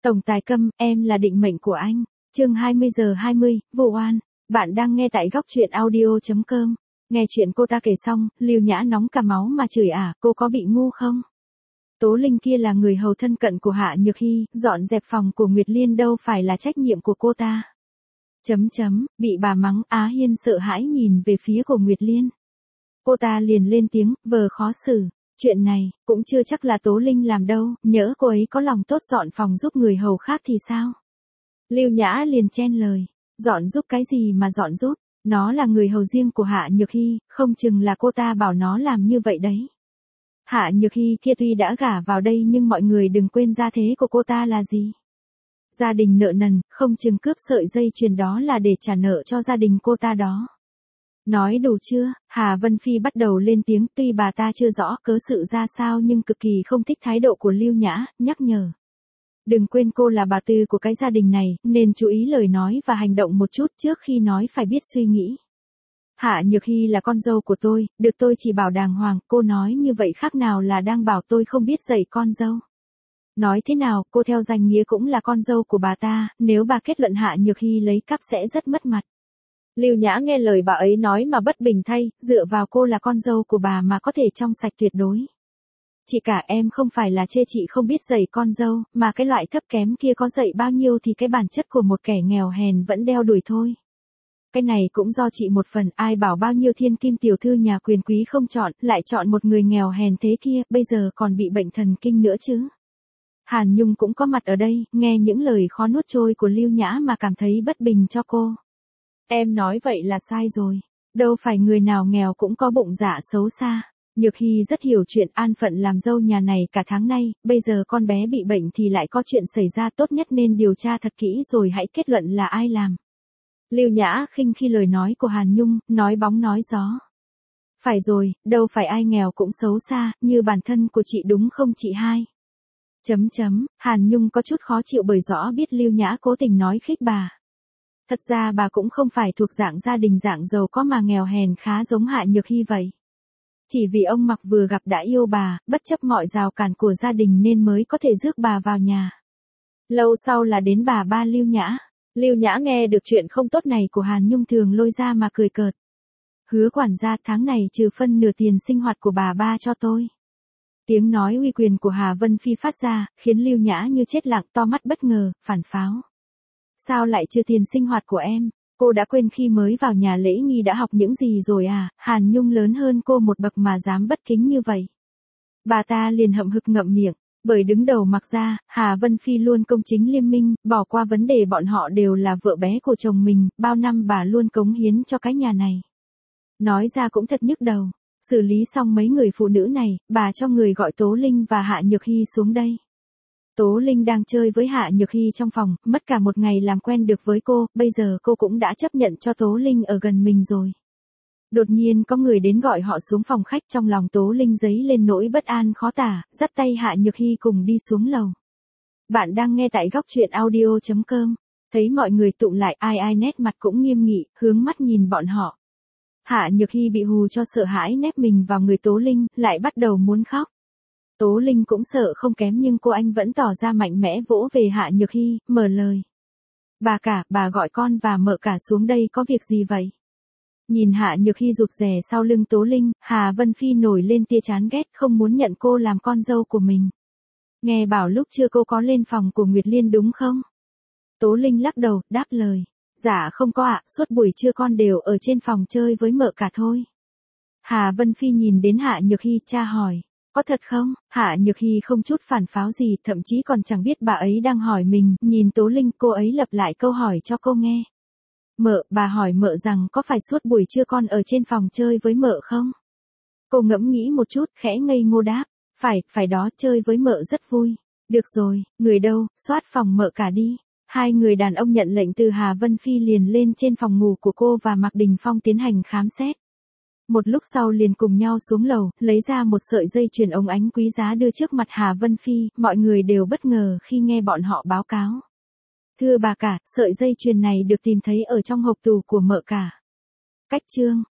Tổng tài Câm, em là định mệnh của anh. Chương 20:20, Vô Oan. Bạn đang nghe tại góc truyện audio.com. Nghe chuyện cô ta kể xong, Lưu Nhã nóng cả máu mà chửi cô có bị ngu không? Tố Linh kia là người hầu thân cận của Hạ Nhược Hy, dọn dẹp phòng của Nguyệt Liên đâu phải là trách nhiệm của cô ta. Bị bà mắng, Á Hiên sợ hãi nhìn về phía của Nguyệt Liên. Cô ta liền lên tiếng, vờ khó xử. Chuyện này, cũng chưa chắc là Tố Linh làm đâu, nhỡ cô ấy có lòng tốt dọn phòng giúp người hầu khác thì sao? Lưu Nhã liền chen lời, dọn giúp cái gì mà dọn giúp, nó là người hầu riêng của Hạ Nhược Hy, không chừng là cô ta bảo nó làm như vậy đấy. Hạ Nhược Hy kia tuy đã gả vào đây nhưng mọi người đừng quên gia thế của cô ta là gì. Gia đình nợ nần, không chừng cướp sợi dây chuyền đó là để trả nợ cho gia đình cô ta đó. Nói đủ chưa? Hà Vân Phi bắt đầu lên tiếng, tuy bà ta chưa rõ cớ sự ra sao nhưng cực kỳ không thích thái độ của Lưu Nhã, nhắc nhở. Đừng quên cô là bà tư của cái gia đình này, nên chú ý lời nói và hành động một chút, trước khi nói phải biết suy nghĩ. Hạ Nhược Hy là con dâu của tôi, được tôi chỉ bảo đàng hoàng, cô nói như vậy khác nào là đang bảo tôi không biết dạy con dâu. Nói thế nào, cô theo danh nghĩa cũng là con dâu của bà ta, nếu bà kết luận Hạ Nhược Hy lấy cắp sẽ rất mất mặt. Lưu Nhã nghe lời bà ấy nói mà bất bình thay, dựa vào cô là con dâu của bà mà có thể trong sạch tuyệt đối. Chị cả em không phải là chê chị không biết dạy con dâu, mà cái loại thấp kém kia có dạy bao nhiêu thì cái bản chất của một kẻ nghèo hèn vẫn đeo đuổi thôi. Cái này cũng do chị một phần, ai bảo bao nhiêu thiên kim tiểu thư nhà quyền quý không chọn, lại chọn một người nghèo hèn thế kia, bây giờ còn bị bệnh thần kinh nữa chứ. Hàn Nhung cũng có mặt ở đây, nghe những lời khó nuốt trôi của Lưu Nhã mà cảm thấy bất bình cho cô. Em nói vậy là sai rồi. Đâu phải người nào nghèo cũng có bụng dạ xấu xa. Nhược Hy rất hiểu chuyện an phận làm dâu nhà này cả tháng nay, bây giờ con bé bị bệnh thì lại có chuyện xảy ra, tốt nhất nên điều tra thật kỹ rồi hãy kết luận là ai làm. Lưu Nhã khinh khi lời nói của Hàn Nhung, nói bóng nói gió. Phải rồi, đâu phải ai nghèo cũng xấu xa, như bản thân của chị đúng không chị hai? Hàn Nhung có chút khó chịu bởi rõ biết Lưu Nhã cố tình nói khích bà. Thật ra bà cũng không phải thuộc dạng gia đình dạng giàu có mà nghèo hèn khá giống Hạ Nhược Hy vậy. Chỉ vì ông Mặc vừa gặp đã yêu bà, bất chấp mọi rào cản của gia đình nên mới có thể rước bà vào nhà. Lâu sau là đến bà ba Lưu Nhã. Lưu Nhã nghe được chuyện không tốt này của Hàn Nhung thường lôi ra mà cười cợt. Hứa quản gia tháng này trừ phân nửa tiền sinh hoạt của bà ba cho tôi. Tiếng nói uy quyền của Hà Vân Phi phát ra, khiến Lưu Nhã như chết lặng, to mắt bất ngờ, phản pháo. Sao lại chưa tiền sinh hoạt của em? Cô đã quên khi mới vào nhà lễ nghi đã học những gì rồi à? Hàn Nhung lớn hơn cô một bậc mà dám bất kính như vậy. Bà ta liền hậm hực ngậm miệng, bởi đứng đầu Mặc ra, Hà Vân Phi luôn công chính liêm minh, bỏ qua vấn đề bọn họ đều là vợ bé của chồng mình, bao năm bà luôn cống hiến cho cái nhà này. Nói ra cũng thật nhức đầu, xử lý xong mấy người phụ nữ này, bà cho người gọi Tố Linh và Hạ Nhược Hy xuống đây. Tố Linh đang chơi với Hạ Nhược Hy trong phòng, mất cả một ngày làm quen được với cô, bây giờ cô cũng đã chấp nhận cho Tố Linh ở gần mình rồi. Đột nhiên có người đến gọi họ xuống phòng khách, trong lòng Tố Linh dấy lên nỗi bất an khó tả, dắt tay Hạ Nhược Hy cùng đi xuống lầu. Bạn đang nghe tại góc truyện audio.com, thấy mọi người tụng lại ai nét mặt cũng nghiêm nghị, hướng mắt nhìn bọn họ. Hạ Nhược Hy bị hù cho sợ hãi nép mình vào người Tố Linh, lại bắt đầu muốn khóc. Tố Linh cũng sợ không kém nhưng cô anh vẫn tỏ ra mạnh mẽ vỗ về Hạ Nhược Hy, mở lời. Bà cả, bà gọi con và mợ cả xuống đây có việc gì vậy? Nhìn Hạ Nhược Hy rụt rè sau lưng Tố Linh, Hà Vân Phi nổi lên tia chán ghét, không muốn nhận cô làm con dâu của mình. Nghe bảo lúc trưa cô có lên phòng của Nguyệt Liên đúng không? Tố Linh lắc đầu, đáp lời. Dạ không có ạ, suốt buổi trưa con đều ở trên phòng chơi với mợ cả thôi. Hà Vân Phi nhìn đến Hạ Nhược Hy, tra hỏi. Có thật không? Hạ Nhược Hy không chút phản pháo gì, thậm chí còn chẳng biết bà ấy đang hỏi mình, nhìn Tố Linh, cô ấy lặp lại câu hỏi cho cô nghe. Mợ, bà hỏi mợ rằng có phải suốt buổi trưa con ở trên phòng chơi với mợ không? Cô ngẫm nghĩ một chút, khẽ ngây ngô đáp. Phải đó, chơi với mợ rất vui. Được rồi, người đâu, soát phòng mợ cả đi. Hai người đàn ông nhận lệnh từ Hà Vân Phi liền lên trên phòng ngủ của cô và Mạc Đình Phong tiến hành khám xét. Một lúc sau liền cùng nhau xuống lầu, lấy ra một sợi dây chuyền ống ánh quý giá đưa trước mặt Hà Vân Phi, mọi người đều bất ngờ khi nghe bọn họ báo cáo. Thưa bà cả, sợi dây chuyền này được tìm thấy ở trong hộp tủ của mợ cả. Cách chương.